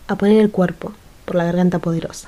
a poner el cuerpo por la garganta poderosa.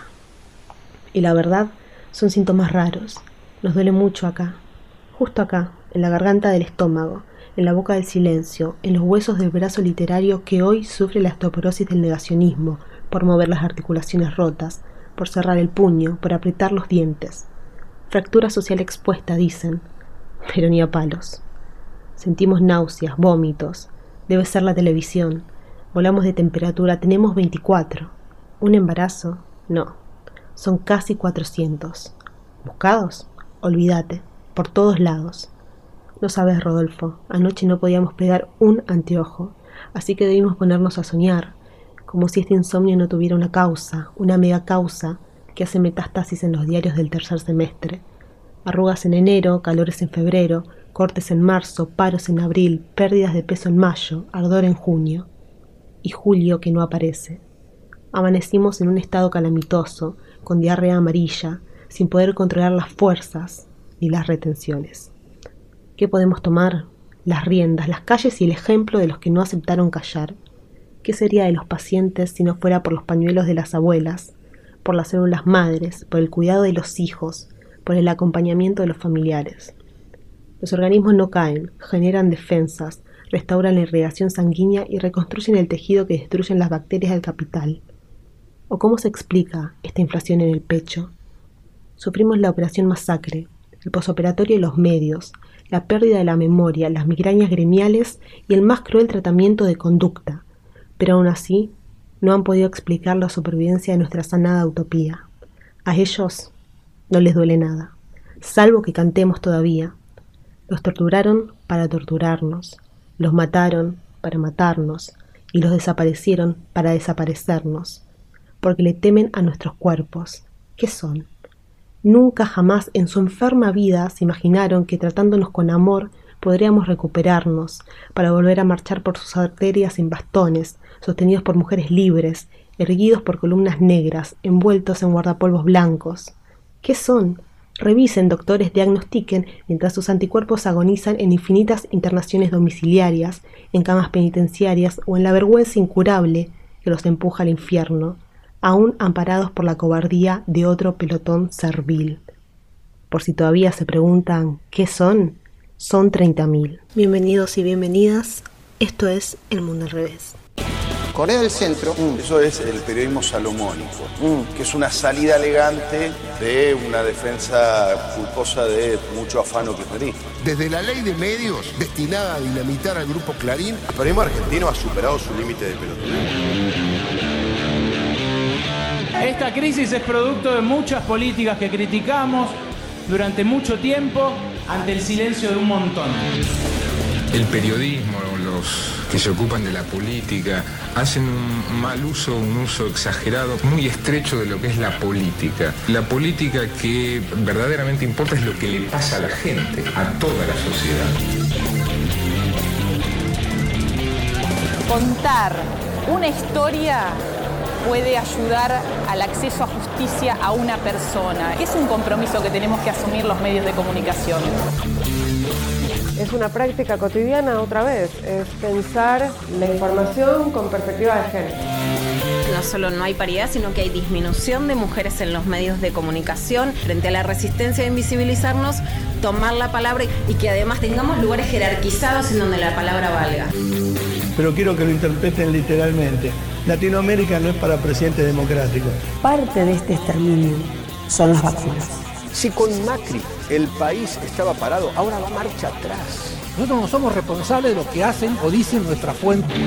Y la verdad, son síntomas raros. Nos duele mucho acá, justo acá, en la garganta del estómago, en la boca del silencio, en los huesos del brazo literario que hoy sufre la osteoporosis del negacionismo, por mover las articulaciones rotas, por cerrar el puño, por apretar los dientes. Fractura social expuesta, dicen, pero ni a palos. Sentimos náuseas, vómitos. Debe ser la televisión. Volamos de temperatura, tenemos 24. ¿Un embarazo? No. Son casi 400. ¿Buscados? Olvídate. Por todos lados. No sabes, Rodolfo, anoche no podíamos pegar un anteojo, así que debimos ponernos a soñar, como si este insomnio no tuviera una causa, una mega causa que hace metástasis en los diarios del tercer semestre. Arrugas en enero, calores en febrero, cortes en marzo, paros en abril, pérdidas de peso en mayo, ardor en junio. Y julio que no aparece. Amanecimos en un estado calamitoso, con diarrea amarilla, sin poder controlar las fuerzas ni las retenciones. ¿Qué podemos tomar? Las riendas, las calles y el ejemplo de los que no aceptaron callar. ¿Qué sería de los pacientes si no fuera por los pañuelos de las abuelas, por las células madres, por el cuidado de los hijos, por el acompañamiento de los familiares? Los organismos no caen, generan defensas, restauran la irrigación sanguínea y reconstruyen el tejido que destruyen las bacterias del capital. ¿O cómo se explica esta inflación en el pecho? Sufrimos la operación masacre, el posoperatorio y los medios, la pérdida de la memoria, las migrañas gremiales y el más cruel tratamiento de conducta, pero aún así no han podido explicar la supervivencia de nuestra sanada utopía. A ellos no les duele nada, salvo que cantemos todavía. Los torturaron para torturarnos, los mataron para matarnos y los desaparecieron para desaparecernos, porque le temen a nuestros cuerpos. ¿Qué son? Nunca jamás en su enferma vida se imaginaron que tratándonos con amor podríamos recuperarnos para volver a marchar por sus arterias en bastones, sostenidos por mujeres libres, erguidos por columnas negras, envueltos en guardapolvos blancos. ¿Qué son? Revisen, doctores, diagnostiquen, mientras sus anticuerpos agonizan en infinitas internaciones domiciliarias, en camas penitenciarias o en la vergüenza incurable que los empuja al infierno, aún amparados por la cobardía de otro pelotón servil. Por si todavía se preguntan ¿qué son? Son 30.000. Bienvenidos y bienvenidas. Esto es El Mundo al Revés. Corea del Centro, eso es el periodismo salomónico, que es una salida elegante de una defensa culposa de mucho afano kirchnerista. desde la ley de medios destinada a dinamitar al grupo Clarín, El periodismo argentino ha superado su límite de pelotudería. Esta crisis es producto de muchas políticas que criticamos durante mucho tiempo ante el silencio de un montón. El periodismo, los que se ocupan de la política, hacen un mal uso, un uso exagerado, muy estrecho de lo que es la política. La política que verdaderamente importa es lo que le pasa a la gente, a toda la sociedad. Contar una historia puede ayudar al acceso a justicia a una persona. Es un compromiso que tenemos que asumir los medios de comunicación. Es una práctica cotidiana otra vez, es pensar la información con perspectiva de género. No solo no hay paridad, sino que hay disminución de mujeres en los medios de comunicación. Frente a la resistencia de invisibilizarnos, tomar la palabra y que además tengamos lugares jerarquizados en donde la palabra valga. Pero quiero que lo interpreten literalmente. Latinoamérica no es para presidentes democráticos. Parte de este exterminio son las vacunas. si con Macri el país estaba parado, ahora va marcha atrás. Nosotros no somos responsables de lo que hacen o dicen nuestras fuentes.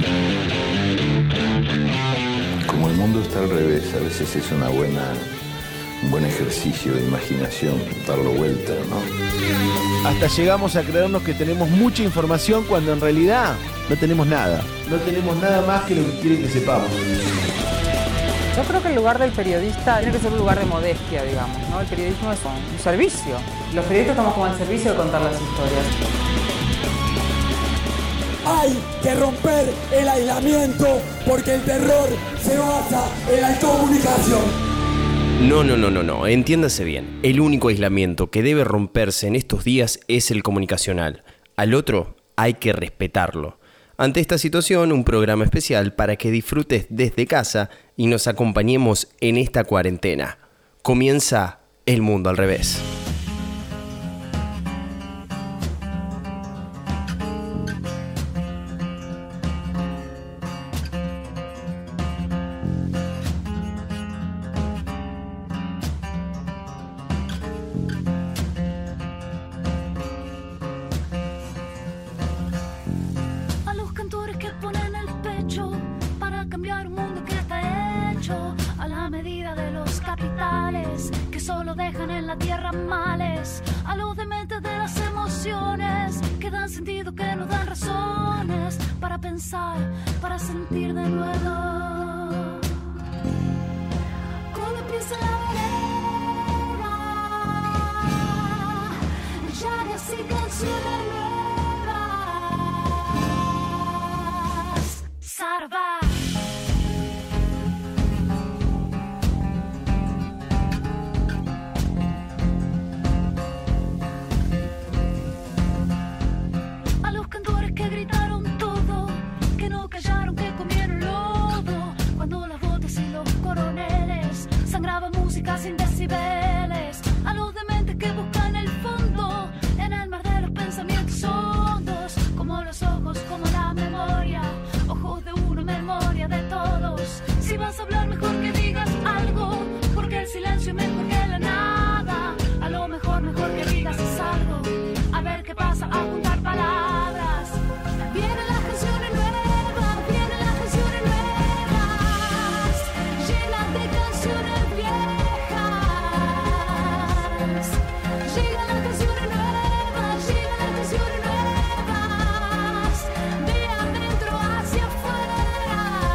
Como el mundo está al revés, a veces es un buen ejercicio de imaginación, darlo vuelta, ¿no? Hasta llegamos a creernos que tenemos mucha información cuando en realidad no tenemos nada. No tenemos nada más que lo que quieren que sepamos. Yo creo que el lugar del periodista tiene que ser un lugar de modestia, digamos, ¿no? El periodismo es un servicio. Los periodistas estamos como al servicio de contar las historias. Hay que romper el aislamiento porque el terror se basa en la comunicación. No, entiéndase bien. El único aislamiento que debe romperse en estos días es el comunicacional. Al otro hay que respetarlo. Ante esta situación, un programa especial para que disfrutes desde casa y nos acompañemos en esta cuarentena. Comienza El Mundo al Revés. Para sentir de nuevo. Cuando empieza la vereda, ya de así canciones nuevas. Sarva. A los cantores que gritaron todo, que no callaron, que comieron lodo, cuando las botas y los coroneles sangraba música sin decibeles, a los dementes que buscan el fondo en el mar de los pensamientos hondos, como los ojos, como la memoria, ojos de uno, memoria de todos. Si vas a hablar, mejor que digas algo, porque el silencio es mejor que la nada. A lo mejor que digas algo, a ver qué pasa, a juntar palabras. Vienen las canciones nuevas, vienen las canciones nuevas, llenas de canciones viejas. Llegan las canciones nuevas, llegan las canciones nuevas, de adentro hacia afuera.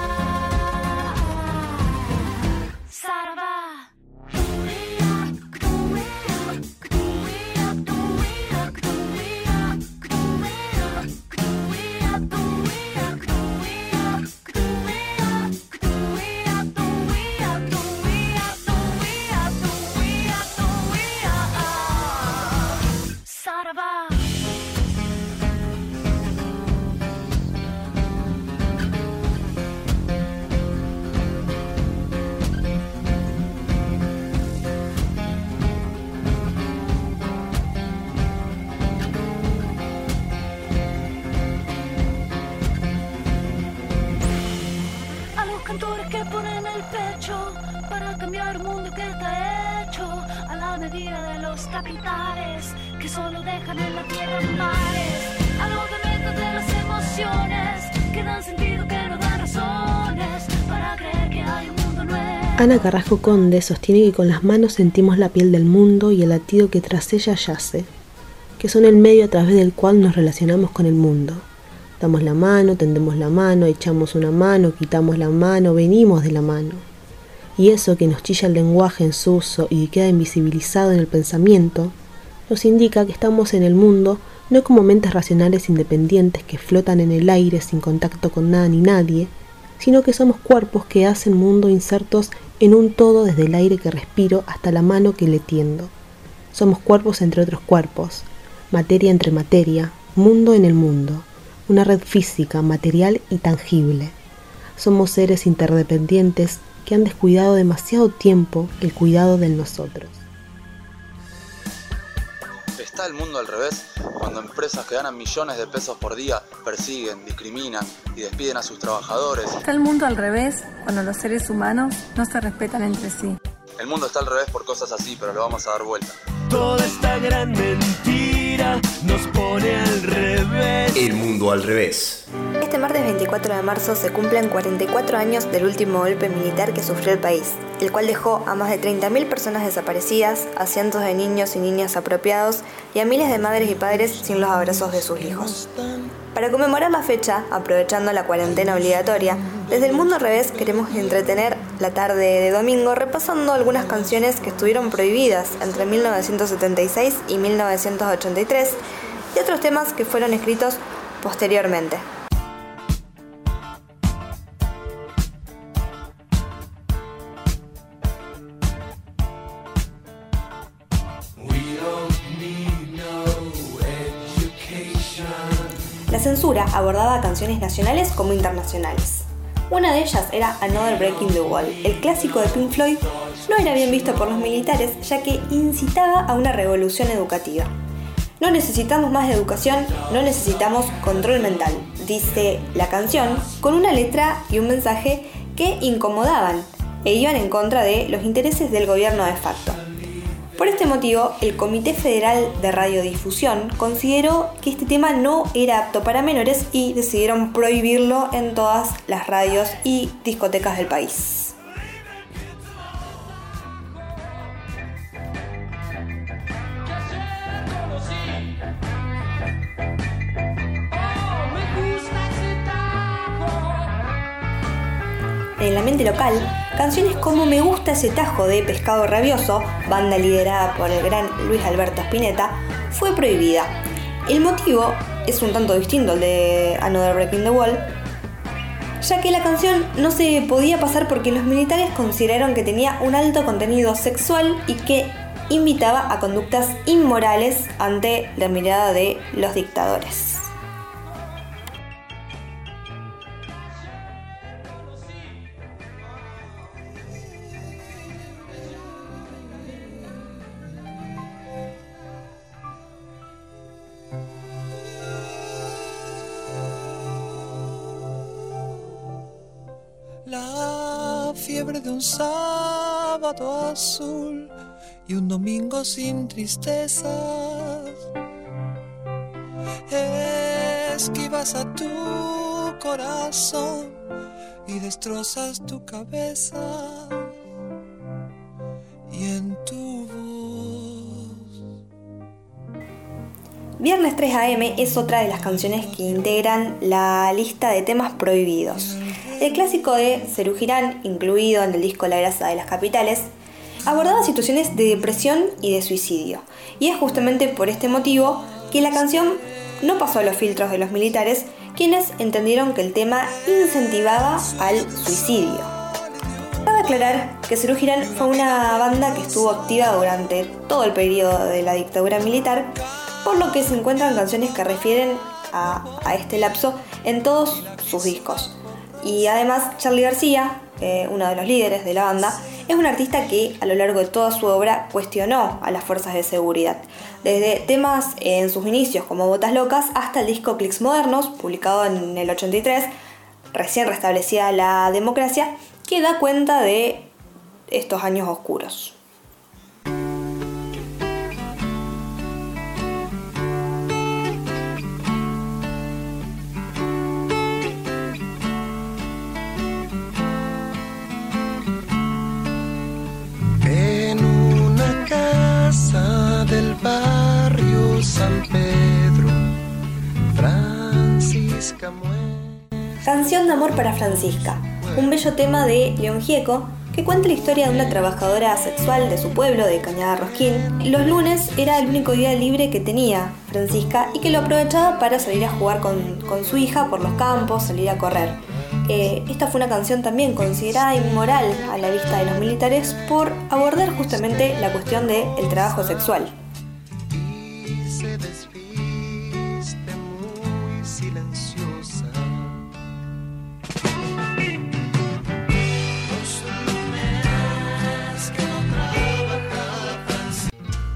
Sarva. Que ponen el pecho para cambiar un mundo que está hecho a la medida de los capitales que solo dejan en la tierra mares, a los dementos de las emociones que dan sentido, que no dan razones para creer que hay un mundo nuevo. Ana Carrasco Conde sostiene que con las manos sentimos la piel del mundo y el latido que tras ella yace, que son el medio a través del cual nos relacionamos con el mundo. Damos la mano, tendemos la mano, echamos una mano, quitamos la mano, venimos de la mano. Y eso que nos chilla el lenguaje en su uso y queda invisibilizado en el pensamiento, nos indica que estamos en el mundo no como mentes racionales independientes que flotan en el aire sin contacto con nada ni nadie, sino que somos cuerpos que hacen mundo insertos en un todo desde el aire que respiro hasta la mano que le tiendo. Somos cuerpos entre otros cuerpos, materia entre materia, mundo en el mundo. Una red física, material y tangible. Somos seres interdependientes que han descuidado demasiado tiempo el cuidado del nosotros. Está el mundo al revés, cuando empresas que ganan millones de pesos por día persiguen, discriminan y despiden a sus trabajadores. Está el mundo al revés, cuando los seres humanos no se respetan entre sí. El mundo está al revés por cosas así, pero lo vamos a dar vuelta. Toda esta gran mentira nos pone al revés. El mundo al revés. Este martes 24 de marzo se cumplen 44 años del último golpe militar que sufrió el país, el cual dejó a más de 30.000 personas desaparecidas, a cientos de niños y niñas apropiados y a miles de madres y padres sin los abrazos de sus hijos. Para conmemorar la fecha, aprovechando la cuarentena obligatoria, desde El Mundo al Revés queremos entretener la tarde de domingo repasando algunas canciones que estuvieron prohibidas entre 1976 y 1983 y otros temas que fueron escritos posteriormente. La censura abordaba canciones nacionales como internacionales. Una de ellas era Another Breaking the Wall. El clásico de Pink Floyd no era bien visto por los militares, ya que incitaba a una revolución educativa. No necesitamos más educación, no necesitamos control mental, dice la canción, con una letra y un mensaje que incomodaban e iban en contra de los intereses del gobierno de facto. Por este motivo, el Comité Federal de Radiodifusión consideró que este tema no era apto para menores y decidieron prohibirlo en todas las radios y discotecas del país. En el ambiente local, canciones como Me gusta ese tajo de Pescado Rabioso, banda liderada por el gran Luis Alberto Spinetta, fue prohibida. El motivo es un tanto distinto al de Another Breaking the Wall, ya que la canción no se podía pasar porque los militares consideraron que tenía un alto contenido sexual y que invitaba a conductas inmorales ante la mirada de los dictadores. La fiebre de un sábado azul y un domingo sin tristezas. Esquivas a tu corazón y destrozas tu cabeza. Y en tu voz. Viernes 3 AM es otra de las canciones que integran la lista de temas prohibidos. El clásico de Serú Girán, incluido en el disco La grasa de las capitales, abordaba situaciones de depresión y de suicidio. Y es justamente por este motivo que la canción no pasó a los filtros de los militares, quienes entendieron que el tema incentivaba al suicidio. Cabe aclarar que Serú Girán fue una banda que estuvo activa durante todo el periodo de la dictadura militar, por lo que se encuentran canciones que refieren a este lapso en todos sus discos. Y además Charly García, uno de los líderes de la banda, es un artista que a lo largo de toda su obra cuestionó a las fuerzas de seguridad. Desde temas en sus inicios como Botas Locas hasta el disco Clics Modernos, publicado en el 83, recién restablecida la democracia, que da cuenta de estos años oscuros. Del barrio San Pedro, Francisca muere. Canción de amor para Francisca, un bello tema de León Gieco que cuenta la historia de una trabajadora sexual de su pueblo, de Cañada Rosquín. Los lunes era el único día libre que tenía Francisca y que lo aprovechaba para salir a jugar con su hija por los campos, salir a correr. Esta fue una canción también considerada inmoral a la vista de los militares por abordar justamente la cuestión del trabajo sexual. Y se desviste muy silenciosa. Los lunes que no trabaja Francisca.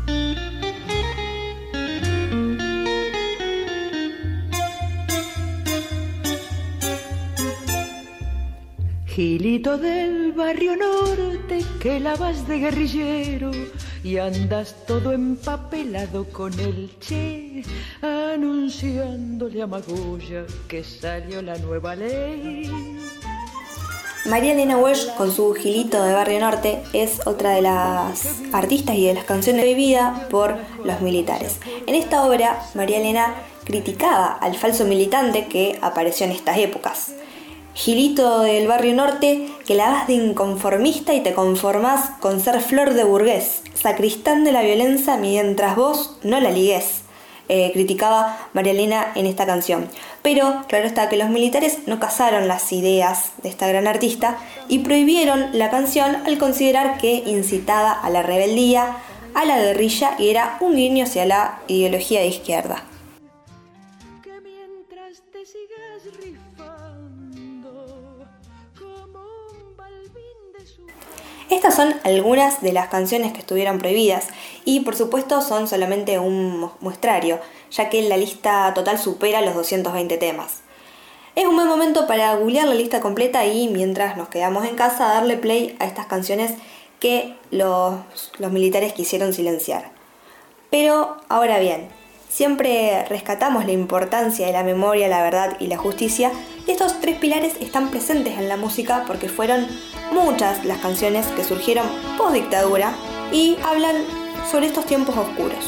Gilito del barrio norte, que la vas de guerrillero y andas todo empapelado con el Che, anunciándole a Magoya que salió la nueva ley. María Elena Walsh, con su Gilito de Barrio Norte, es otra de las artistas y de las canciones prohibidas por los militares. En esta obra, María Elena criticaba al falso militante que apareció en estas épocas. Gilito del Barrio Norte, que la vas de inconformista y te conformás con ser flor de burgués, sacristán de la violencia mientras vos no la ligués, criticaba María Elena en esta canción. Pero claro está que los militares no cazaron las ideas de esta gran artista y prohibieron la canción al considerar que incitaba a la rebeldía, a la guerrilla y era un guiño hacia la ideología de izquierda. Que mientras Estas son algunas de las canciones que estuvieron prohibidas y por supuesto son solamente un muestrario, ya que la lista total supera los 220 temas. Es un buen momento para googlear la lista completa y mientras nos quedamos en casa darle play a estas canciones que los militares quisieron silenciar. Pero ahora bien, siempre rescatamos la importancia de la memoria, la verdad y la justicia, y estos tres pilares están presentes en la música porque fueron muchas las canciones que surgieron post dictadura y hablan sobre estos tiempos oscuros.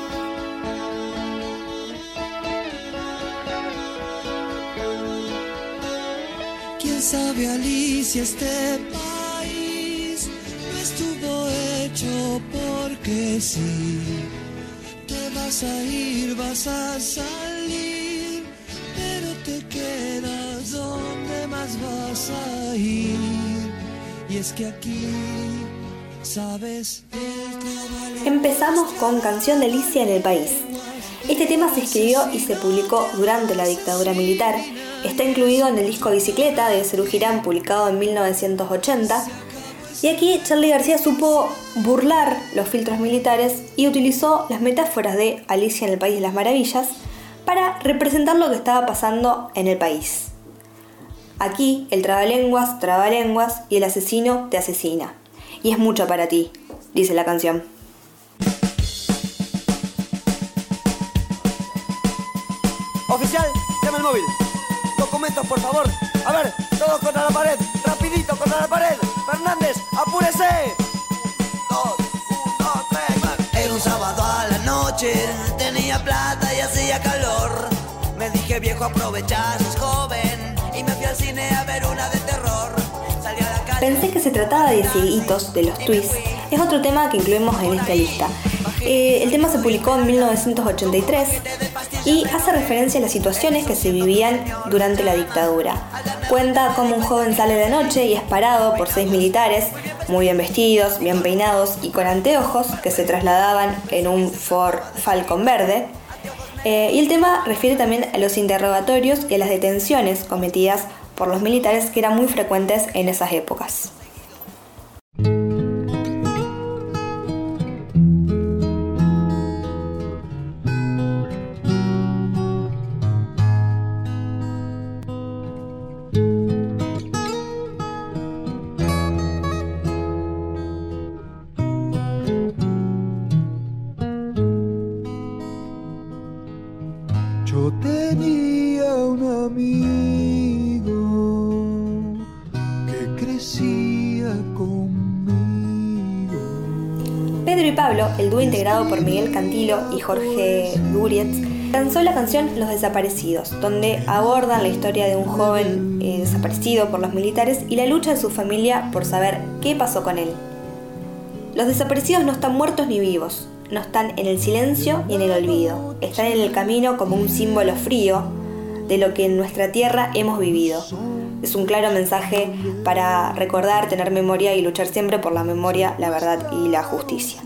¿Quién sabe, Alicia, este país no estuvo hecho porque sí? Te vas a ir, vas a salir, pero te quedas donde más vas a ir. Y es que aquí, sabes, Empezamos con Canción de Alicia en el País. Este tema se escribió y se publicó durante la dictadura militar. Está incluido en el disco Bicicleta de Serú Girán, publicado en 1980. Y aquí Charly García supo burlar los filtros militares y utilizó las metáforas de Alicia en el País de las Maravillas para representar lo que estaba pasando en el país. Aquí el trabalenguas traba lenguas y el asesino te asesina. Y es mucho para ti, dice la canción. Oficial, llama el móvil. Documentos, por favor. A ver, todos contra la pared. Rapidito contra la pared. Fernández, apúrese. 2, 1, 3. Era un sábado a la noche. Tenía plata y hacía calor. Me dije, viejo, aprovecha, sos joven. Y me fui al cine a ver una de terror. Salí a la calle. Pensé que se trataba de Cieguitos, de los Twists. Es otro tema que incluimos en esta lista. El tema se publicó en 1983 y hace referencia a las situaciones que se vivían durante la dictadura. Cuenta cómo un joven sale de noche y es parado por 6 militares, muy bien vestidos, bien peinados y con anteojos, que se trasladaban en un Ford Falcon verde. Y el tema refiere también a los interrogatorios y a las detenciones cometidas por los militares que eran muy frecuentes en esas épocas. Yo tenía un amigo que crecía conmigo. Pedro y Pablo, el dúo integrado por Miguel Cantilo y Jorge Durietz, lanzó la canción Los Desaparecidos, donde abordan la historia de un joven desaparecido por los militares y la lucha de su familia por saber qué pasó con él. Los desaparecidos no están muertos ni vivos, no están en el silencio y en el olvido, están en el camino como un símbolo frío de lo que en nuestra tierra hemos vivido. Es un claro mensaje para recordar, tener memoria y luchar siempre por la memoria, la verdad y la justicia.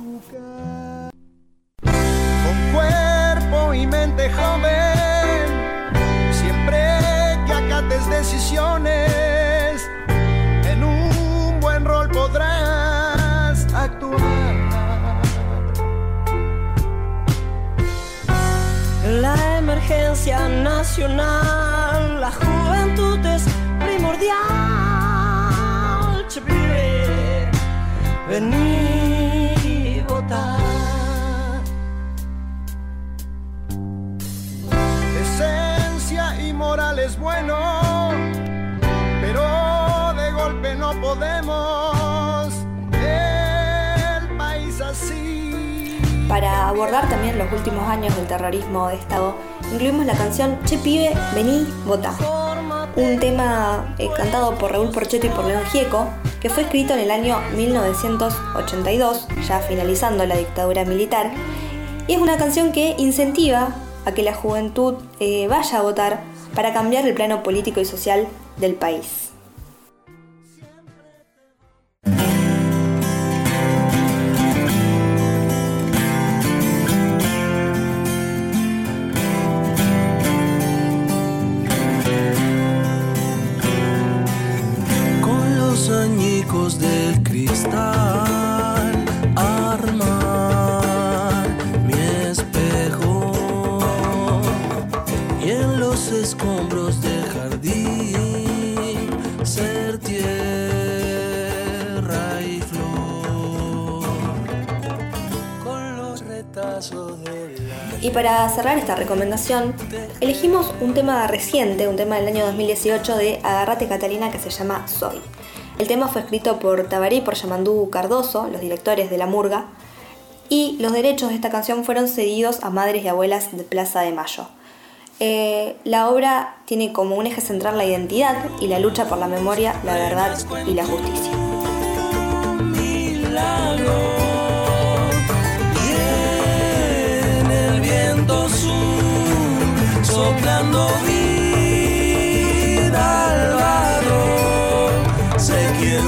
Con cuerpo y mente joven, siempre que acates decisiones, en un buen rol podrás actuar. La emergencia nacional, la juventud es primordial. Che, pibe, vení y votar. Esencia y moral es bueno, pero de golpe no podemos. El país así. Para abordar también los últimos años del terrorismo de Estado, incluimos la canción Che pibe, vení, votá. Un tema cantado por Raúl Porcheto y por León Gieco, que fue escrito en el año 1982, ya finalizando la dictadura militar, y es una canción que incentiva a que la juventud vaya a votar para cambiar el plano político y social del país. Añicos del cristal Y para cerrar esta recomendación, elegimos un tema reciente, un tema del año 2018 de Agárrate Catalina, que se llama Soy. El tema fue escrito por Tabaré y por Yamandú Cardoso, los directores de La Murga, y los derechos de esta canción fueron cedidos a madres y abuelas de Plaza de Mayo. La obra tiene como un eje central la identidad y la lucha por la memoria, la verdad y la justicia. Soplando vida al barro, sé quién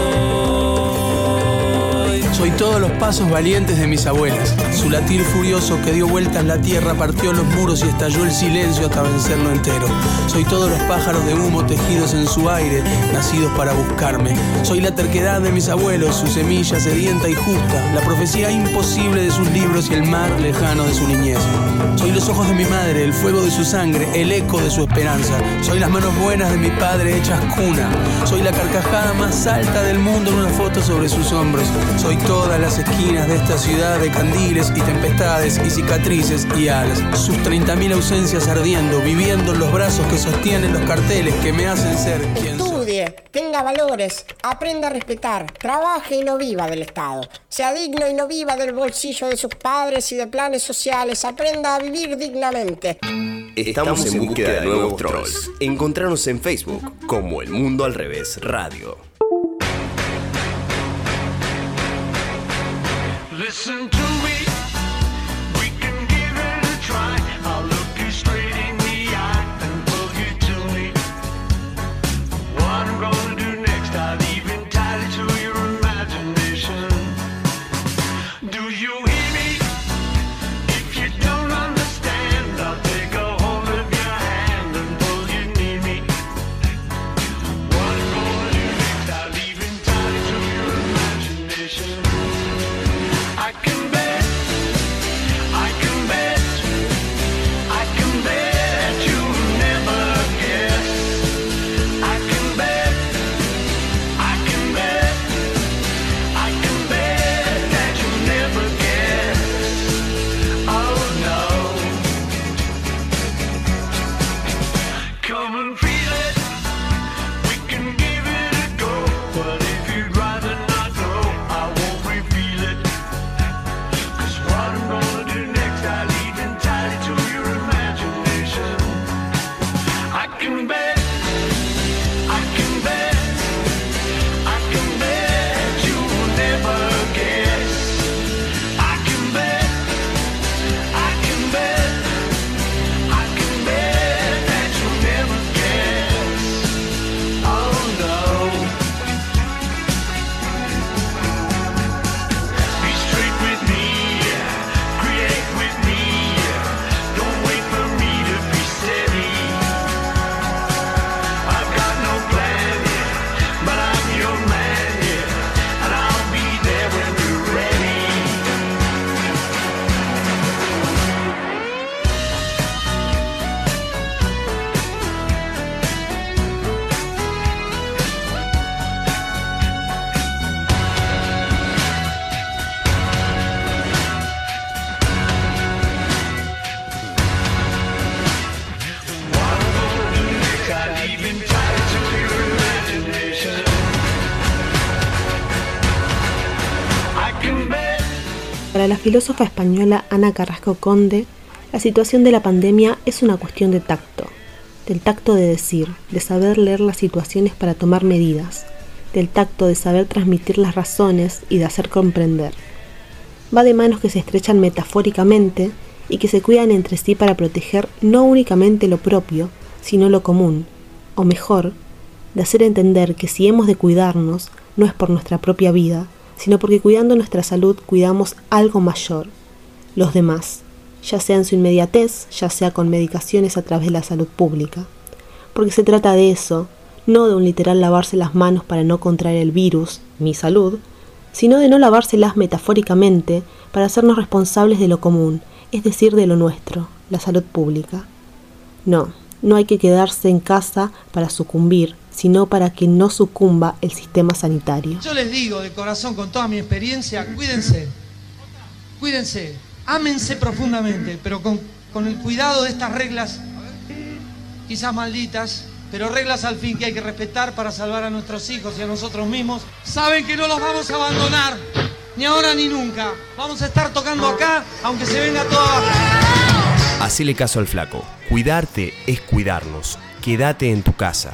soy. Soy todos los pasos valientes de mis abuelas. Su latir furioso que dio vueltas la tierra, partió los muros y estalló el silencio hasta vencerlo entero. Soy todos los pájaros de humo tejidos en su aire, nacidos para buscarme. Soy la terquedad de mis abuelos, su semilla sedienta y justa, la profecía imposible de sus libros y el mar lejano de su niñez. Soy los ojos de mi madre, el fuego de su sangre, el eco de su esperanza. Soy las manos buenas de mi padre hechas cuna. Soy la carcajada más alta del mundo en una foto sobre sus hombros. Soy todas las esquinas de esta ciudad de candiles y tempestades y cicatrices y alas. Sus 30.000 ausencias ardiendo, viviendo en los brazos que sostienen los carteles que me hacen ser quien soy. Estudie, tenga valores, aprenda a respetar, trabaje y no viva del Estado. Sea digno y no viva del bolsillo de sus padres y de planes sociales. Aprenda a vivir dignamente. Estamos en búsqueda de nuevos trolls. Encontranos en Facebook como El Mundo al Revés Radio. Listen to me, we can give it a try. I'll look you straight in the eye and pull you to me. What I'm gonna do next, I'll leave entirely to your imagination. Do you hear me? If you don't understand, I'll take a hold of your hand and pull you near me. What I'm gonna do next, I'll leave entirely to your imagination. I can bet, I can bet, I can bet you'll never guess. I can bet, I can bet, I can bet that you'll never guess. Oh no. Come and feel it, we can give it a go. But if you'd rather not know, I won't reveal it. What I'm gonna do next, I leave entirely to your imagination. I can bet, I can bet, I can bet you'll never guess. I can bet, I can bet, I can bet that you'll never guess. Oh no. Be straight with me. Create with me, don't wait for me to be steady. I've got no plan yet, but I'm your man yet, and I'll be there when you're ready. Para la filósofa española Ana Carrasco Conde, la situación de la pandemia es una cuestión de tacto, del tacto de decir, de saber leer las situaciones para tomar medidas, del tacto de saber transmitir las razones y de hacer comprender. Va de manos que se estrechan metafóricamente y que se cuidan entre sí para proteger no únicamente lo propio, sino lo común, o mejor, de hacer entender que si hemos de cuidarnos, no es por nuestra propia vida, sino porque cuidando nuestra salud cuidamos algo mayor, los demás, ya sea en su inmediatez, ya sea con medicaciones a través de la salud pública. Porque se trata de eso, no de un literal lavarse las manos para no contraer el virus, mi salud, sino de no lavárselas metafóricamente para hacernos responsables de lo común, es decir, de lo nuestro, la salud pública. No hay que quedarse en casa para sucumbir, sino para que no sucumba el sistema sanitario. Yo les digo de corazón, con toda mi experiencia, cuídense. Cuídense. ámense profundamente, pero con el cuidado de estas reglas, quizás malditas, pero reglas al fin que hay que respetar para salvar a nuestros hijos y a nosotros mismos. Saben que no los vamos a abandonar, ni ahora ni nunca. Vamos a estar tocando acá, aunque se venga todo abajo. Hacele caso al flaco. Cuidarte es cuidarnos. Quédate en tu casa.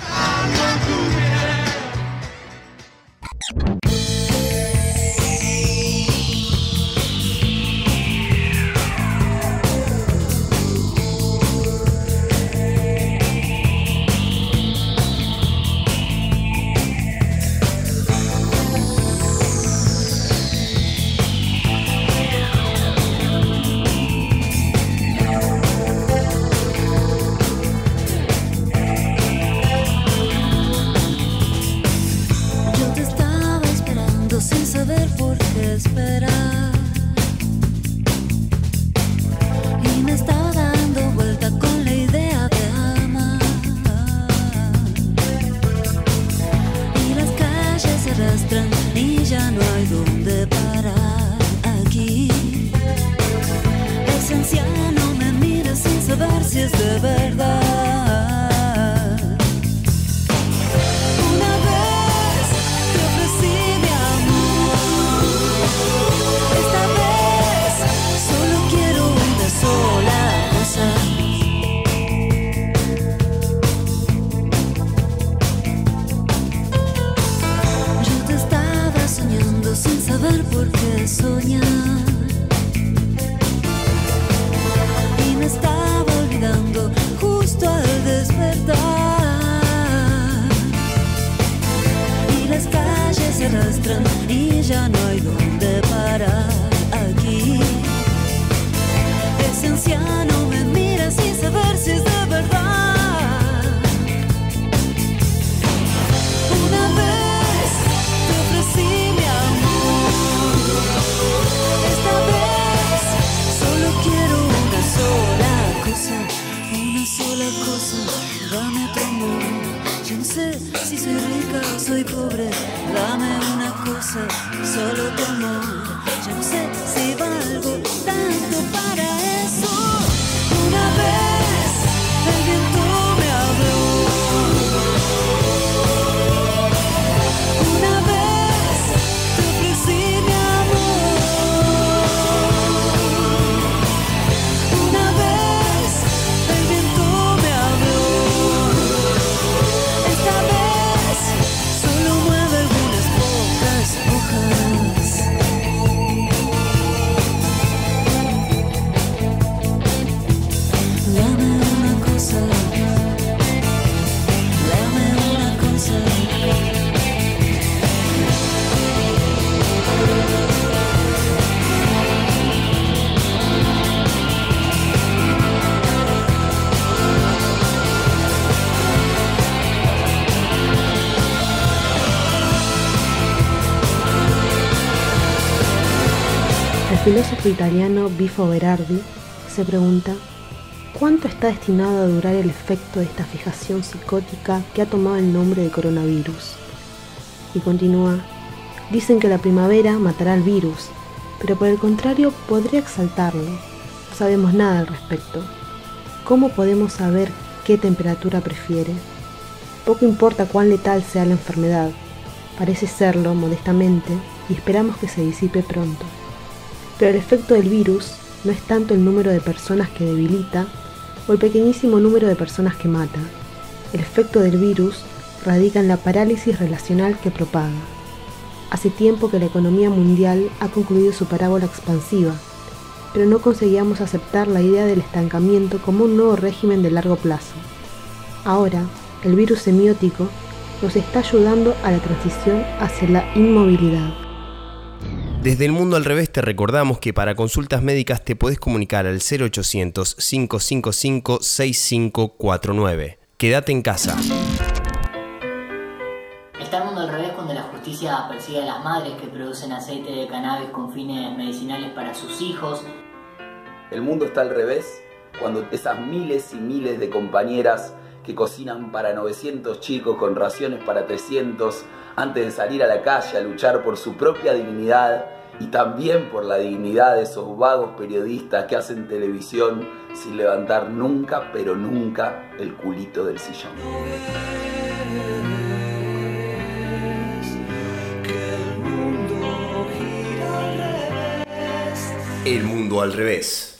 El filósofo italiano Bifo Berardi se pregunta ¿cuánto está destinado a durar el efecto de esta fijación psicótica que ha tomado el nombre de coronavirus? Y continúa, dicen que la primavera matará al virus, pero por el contrario podría exaltarlo. No sabemos nada al respecto. ¿Cómo podemos saber qué temperatura prefiere? Poco importa cuán letal sea la enfermedad, parece serlo modestamente y esperamos que se disipe pronto. Pero el efecto del virus no es tanto el número de personas que debilita o el pequeñísimo número de personas que mata. El efecto del virus radica en la parálisis relacional que propaga. Hace tiempo que la economía mundial ha concluido su parábola expansiva, pero no conseguíamos aceptar la idea del estancamiento como un nuevo régimen de largo plazo. Ahora, el virus semiótico nos está ayudando a la transición hacia la inmovilidad. Desde El Mundo al Revés te recordamos que para consultas médicas te podés comunicar al 0800-555-6549. Quédate en casa. Está El Mundo al Revés cuando la justicia persigue a las madres que producen aceite de cannabis con fines medicinales para sus hijos. El mundo está al revés cuando esas miles y miles de compañeras que cocinan para 900 chicos con raciones para 300 antes de salir a la calle a luchar por su propia dignidad y también por la dignidad de esos vagos periodistas que hacen televisión sin levantar nunca, pero nunca, el culito del sillón. El mundo al revés.